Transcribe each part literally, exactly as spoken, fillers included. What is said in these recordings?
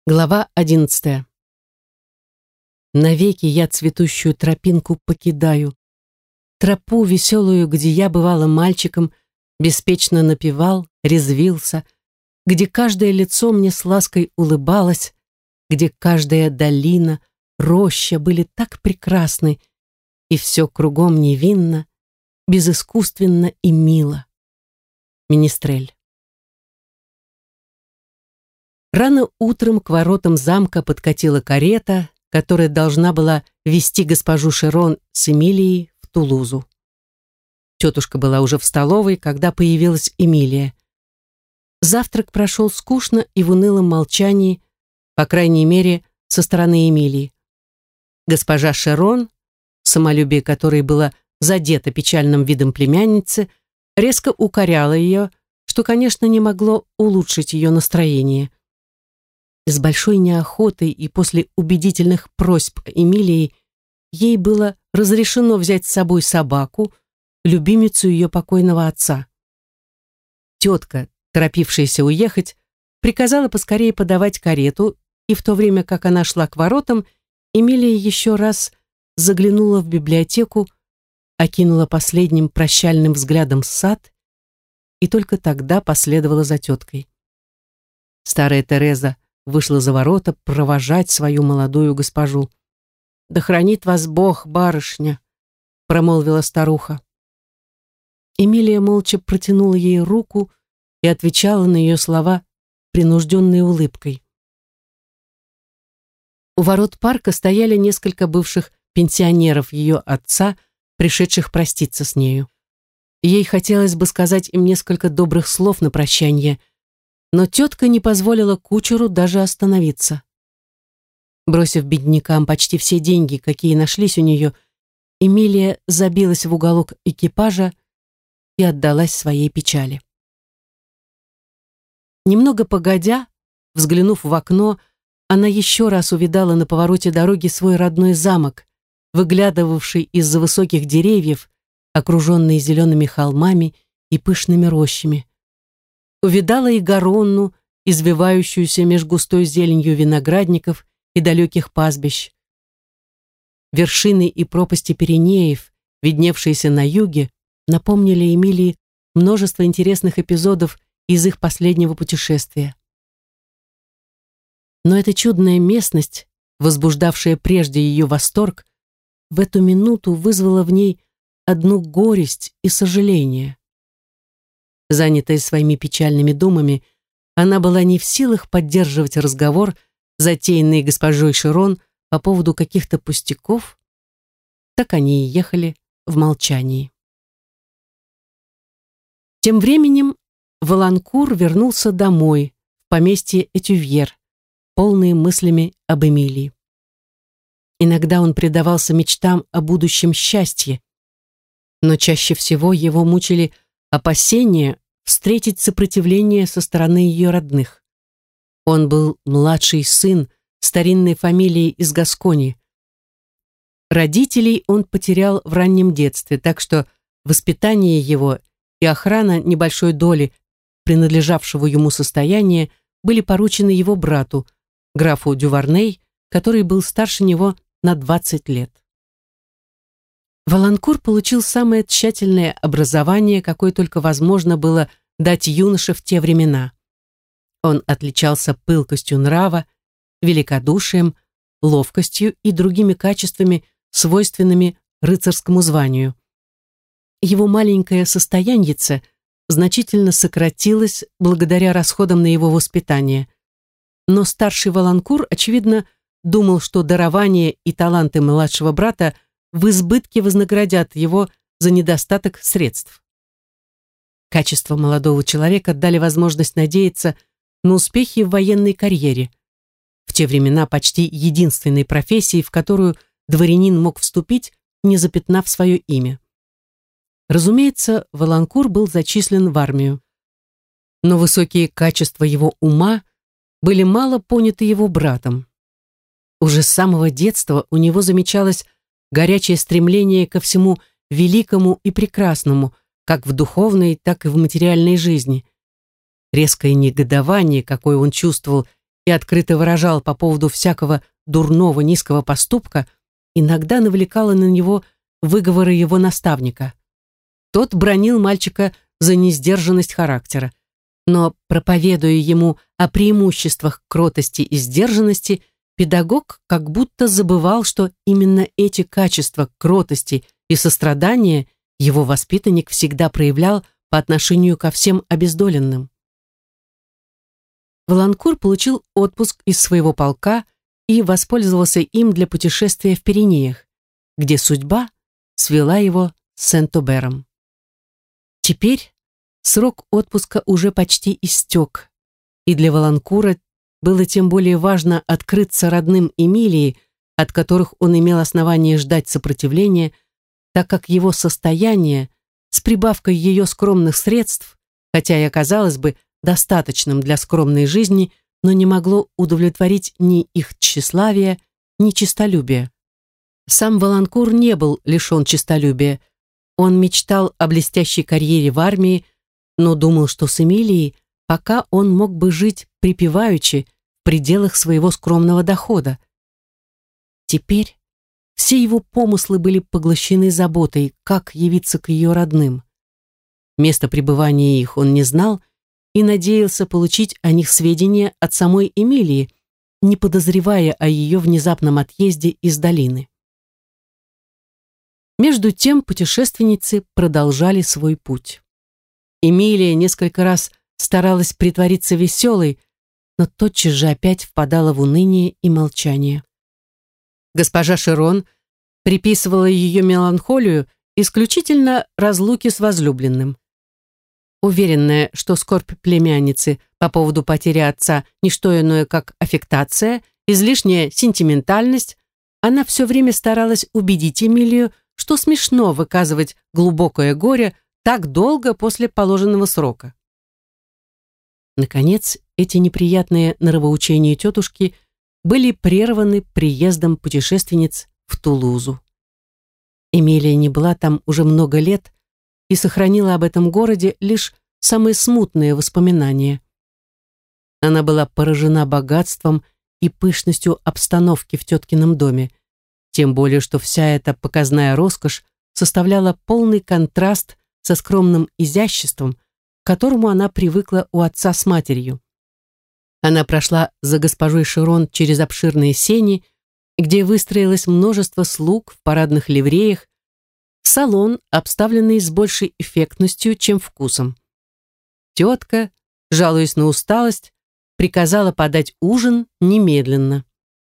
Глава одиннадцатая. Навеки я цветущую тропинку покидаю, тропу веселую, где я бывала мальчиком, беспечно напевал, резвился, где каждое лицо мне с лаской улыбалось, где каждая долина, роща были так прекрасны, и все кругом невинно, безыскусственно и мило. Министрель. Рано утром к воротам замка подкатила карета, которая должна была везти госпожу Шерон с Эмилией в Тулузу. Тетушка была уже в столовой, когда появилась Эмилия. Завтрак прошел скучно и в унылом молчании, по крайней мере, со стороны Эмилии. Госпожа Шерон, самолюбие которой было задето печальным видом племянницы, резко укоряла ее, что, конечно, не могло улучшить ее настроение. С большой неохотой и после убедительных просьб Эмилии ей было разрешено взять с собой собаку, любимицу ее покойного отца. Тетка, торопившаяся уехать, приказала поскорее подавать карету, и в то время, как она шла к воротам, Эмилия еще раз заглянула в библиотеку, окинула последним прощальным взглядом сад и только тогда последовала за теткой. Старая Тереза вышла за ворота провожать свою молодую госпожу. «Да хранит вас Бог, барышня!» — промолвила старуха. Эмилия молча протянула ей руку и отвечала на ее слова принужденной улыбкой. У ворот парка стояли несколько бывших пенсионеров ее отца, пришедших проститься с нею. Ей хотелось бы сказать им несколько добрых слов на прощание, но тетка не позволила кучеру даже остановиться. Бросив беднякам почти все деньги, какие нашлись у нее, Эмилия забилась в уголок экипажа и отдалась своей печали. Немного погодя, взглянув в окно, она еще раз увидала на повороте дороги свой родной замок, выглядывавший из-за высоких деревьев, окруженный зелеными холмами и пышными рощами. Увидала и Гаронну, извивающуюся меж густой зеленью виноградников и далеких пастбищ. Вершины и пропасти Пиренеев, видневшиеся на юге, напомнили Эмилии множество интересных эпизодов из их последнего путешествия. Но эта чудная местность, возбуждавшая прежде ее восторг, в эту минуту вызвала в ней одну горесть и сожаление. Занятая своими печальными думами, она была не в силах поддерживать разговор, затеянный госпожой Шерон по поводу каких-то пустяков. Так они и ехали в молчании. Тем временем Валанкур вернулся домой, в поместье Этювьер, полный мыслями об Эмилии. Иногда он предавался мечтам о будущем счастье, но чаще всего его мучили опасения встретить сопротивление со стороны ее родных. Он был младший сын старинной фамилии из Гаскони. Родителей он потерял в раннем детстве, так что воспитание его и охрана небольшой доли принадлежавшего ему состояния были поручены его брату, графу Дюварней, который был старше него на двадцать лет. Валанкур получил самое тщательное образование, какое только возможно было дать юноше в те времена. Он отличался пылкостью нрава, великодушием, ловкостью и другими качествами, свойственными рыцарскому званию. Его маленькое состояньице значительно сократилось благодаря расходам на его воспитание. Но старший Валанкур, очевидно, думал, что дарование и таланты младшего брата в избытке вознаградят его за недостаток средств. Качества молодого человека дали возможность надеяться на успехи в военной карьере, в те времена почти единственной профессии, в которую дворянин мог вступить, не запятнав свое имя. Разумеется, Валанкур был зачислен в армию. Но высокие качества его ума были мало поняты его братом. Уже с самого детства у него замечалось горячее стремление ко всему великому и прекрасному, как в духовной, так и в материальной жизни. Резкое негодование, какое он чувствовал, и открыто выражал по поводу всякого дурного низкого поступка, иногда навлекала на него выговоры его наставника. Тот бранил мальчика за несдержанность характера, но, проповедуя ему о преимуществах кротости и сдержанности, педагог как будто забывал, что именно эти качества кротости и сострадания его воспитанник всегда проявлял по отношению ко всем обездоленным. Воланкур получил отпуск из своего полка и воспользовался им для путешествия в Пиренеях, где судьба свела его с Сент-Обером. Теперь срок отпуска уже почти истек, и для Воланкура было тем более важно открыться родным Эмилии, от которых он имел основание ждать сопротивления, так как его состояние, с прибавкой ее скромных средств, хотя и оказалось бы достаточным для скромной жизни, но не могло удовлетворить ни их тщеславия, ни честолюбия. Сам Воланкур не был лишен честолюбия. Он мечтал о блестящей карьере в армии, но думал, что с Эмилией пока он мог бы жить припеваючи в пределах своего скромного дохода. Теперь все его помыслы были поглощены заботой, как явиться к ее родным. Место пребывания их он не знал и надеялся получить о них сведения от самой Эмилии, не подозревая о ее внезапном отъезде из долины. Между тем путешественницы продолжали свой путь. Эмилия несколько раз старалась притвориться веселой, но тотчас же опять впадала в уныние и молчание. Госпожа Шерон приписывала ее меланхолию исключительно разлуке с возлюбленным. Уверенная, что скорбь племянницы по поводу потери отца не что иное, как аффектация, излишняя сентиментальность, она все время старалась убедить Эмилию, что смешно выказывать глубокое горе так долго после положенного срока. Наконец, эти неприятные нравоучения тетушки были прерваны приездом путешественниц в Тулузу. Эмилия не была там уже много лет и сохранила об этом городе лишь самые смутные воспоминания. Она была поражена богатством и пышностью обстановки в теткином доме, тем более что вся эта показная роскошь составляла полный контраст со скромным изяществом, к которому она привыкла у отца с матерью. Она прошла за госпожой Шерон через обширные сени, где выстроилось множество слуг в парадных ливреях, в салон, обставленный с большей эффектностью, чем вкусом. Тетка, жалуясь на усталость, приказала подать ужин немедленно.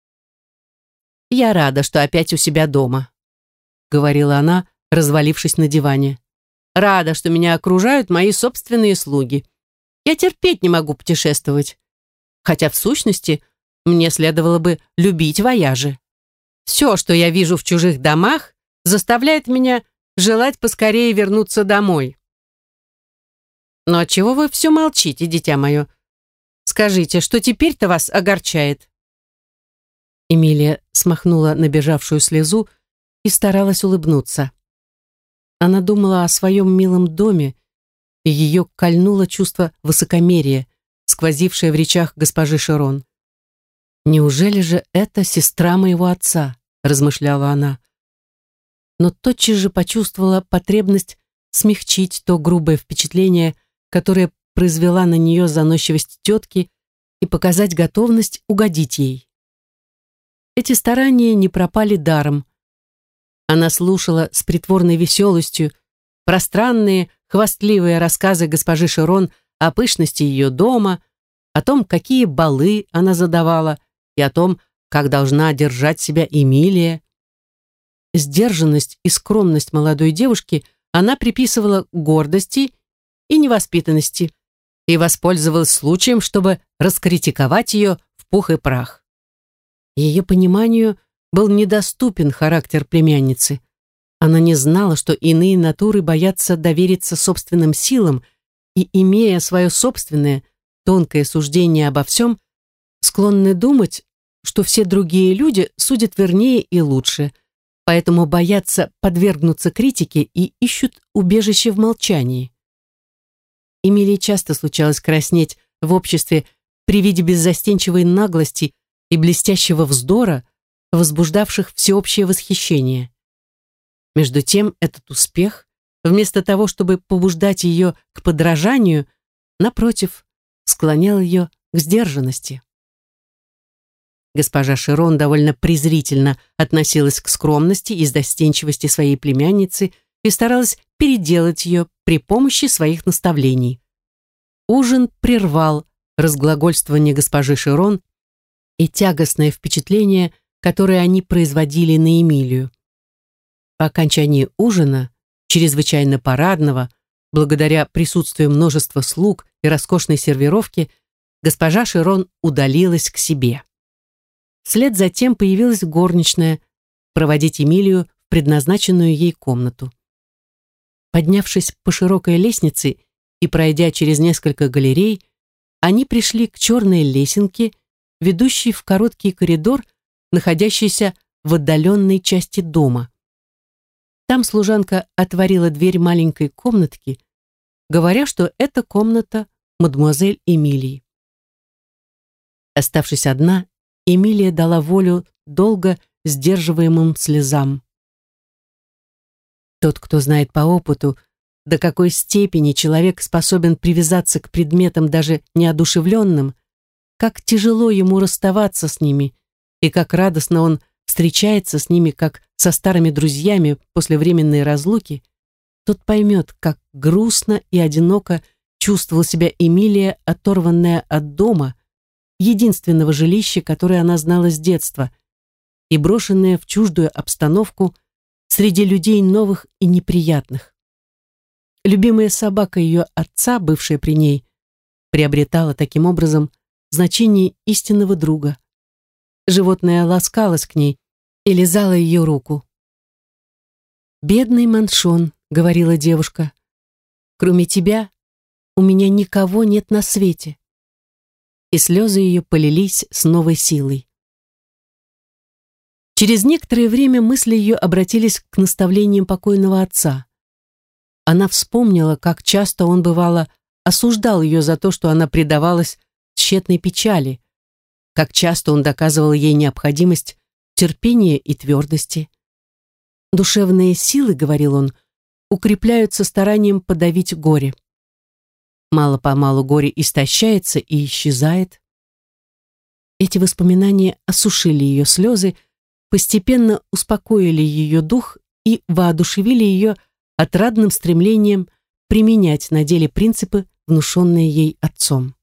«Я рада, что опять у себя дома», — говорила она, развалившись на диване. «Рада, что меня окружают мои собственные слуги. Я терпеть не могу путешествовать. Хотя, в сущности, мне следовало бы любить вояжи. Все, что я вижу в чужих домах, заставляет меня желать поскорее вернуться домой. Но отчего вы все молчите, дитя мое? Скажите, что теперь-то вас огорчает?» Эмилия смахнула набежавшую слезу и старалась улыбнуться. Она думала о своем милом доме, и ее кольнуло чувство высокомерия, сквозившее в речах госпожи Шерон. «Неужели же это сестра моего отца?» — размышляла она. Но тотчас же почувствовала потребность смягчить то грубое впечатление, которое произвела на нее заносчивость тетки, и показать готовность угодить ей. Эти старания не пропали даром. Она слушала с притворной веселостью пространные, хвастливые рассказы госпожи Шерон о пышности ее дома, о том, какие балы она задавала, и о том, как должна держать себя Эмилия. Сдержанность и скромность молодой девушки она приписывала гордости и невоспитанности и воспользовалась случаем, чтобы раскритиковать ее в пух и прах. Ее пониманию был недоступен характер племянницы. Она не знала, что иные натуры боятся довериться собственным силам и, имея свое собственное, тонкое суждение обо всем, склонны думать, что все другие люди судят вернее и лучше, поэтому боятся подвергнуться критике и ищут убежище в молчании. Эмилии часто случалось краснеть в обществе при виде беззастенчивой наглости и блестящего вздора, возбуждавших всеобщее восхищение. Между тем этот успех, вместо того, чтобы побуждать ее к подражанию, напротив, склонял ее к сдержанности. Госпожа Шерон довольно презрительно относилась к скромности и застенчивости своей племянницы и старалась переделать ее при помощи своих наставлений. Ужин прервал разглагольствование госпожи Шерон и тягостное впечатление, которое они производили на Эмилию. По окончании ужина, чрезвычайно парадного, благодаря присутствию множества слуг и роскошной сервировки, госпожа Шерон удалилась к себе. Вслед за тем появилась горничная проводить Эмилию в предназначенную ей комнату. Поднявшись по широкой лестнице и пройдя через несколько галерей, они пришли к черной лесенке, ведущей в короткий коридор, находящийся в отдаленной части дома. Там служанка отворила дверь маленькой комнатки, говоря, что это комната мадемуазель Эмилии. Оставшись одна, Эмилия дала волю долго сдерживаемым слезам. Тот, кто знает по опыту, до какой степени человек способен привязаться к предметам даже неодушевленным, как тяжело ему расставаться с ними, и как радостно он встречается с ними, как со старыми друзьями после временной разлуки, тот поймет, как грустно и одиноко чувствовала себя Эмилия, оторванная от дома, единственного жилища, которое она знала с детства, и брошенная в чуждую обстановку среди людей новых и неприятных. Любимая собака ее отца, бывшая при ней, приобретала таким образом значение истинного друга. Животное ласкалось к ней и лизало ее руку. «Бедный Маншон», — говорила девушка, — «кроме тебя у меня никого нет на свете». И слезы ее полились с новой силой. Через некоторое время мысли ее обратились к наставлениям покойного отца. Она вспомнила, как часто он, бывало, осуждал ее за то, что она предавалась тщетной печали, как часто он доказывал ей необходимость терпения и твердости. «Душевные силы, — говорил он, — укрепляются старанием подавить горе. Мало-помалу горе истощается и исчезает». Эти воспоминания осушили ее слезы, постепенно успокоили ее дух и воодушевили ее отрадным стремлением применять на деле принципы, внушенные ей отцом.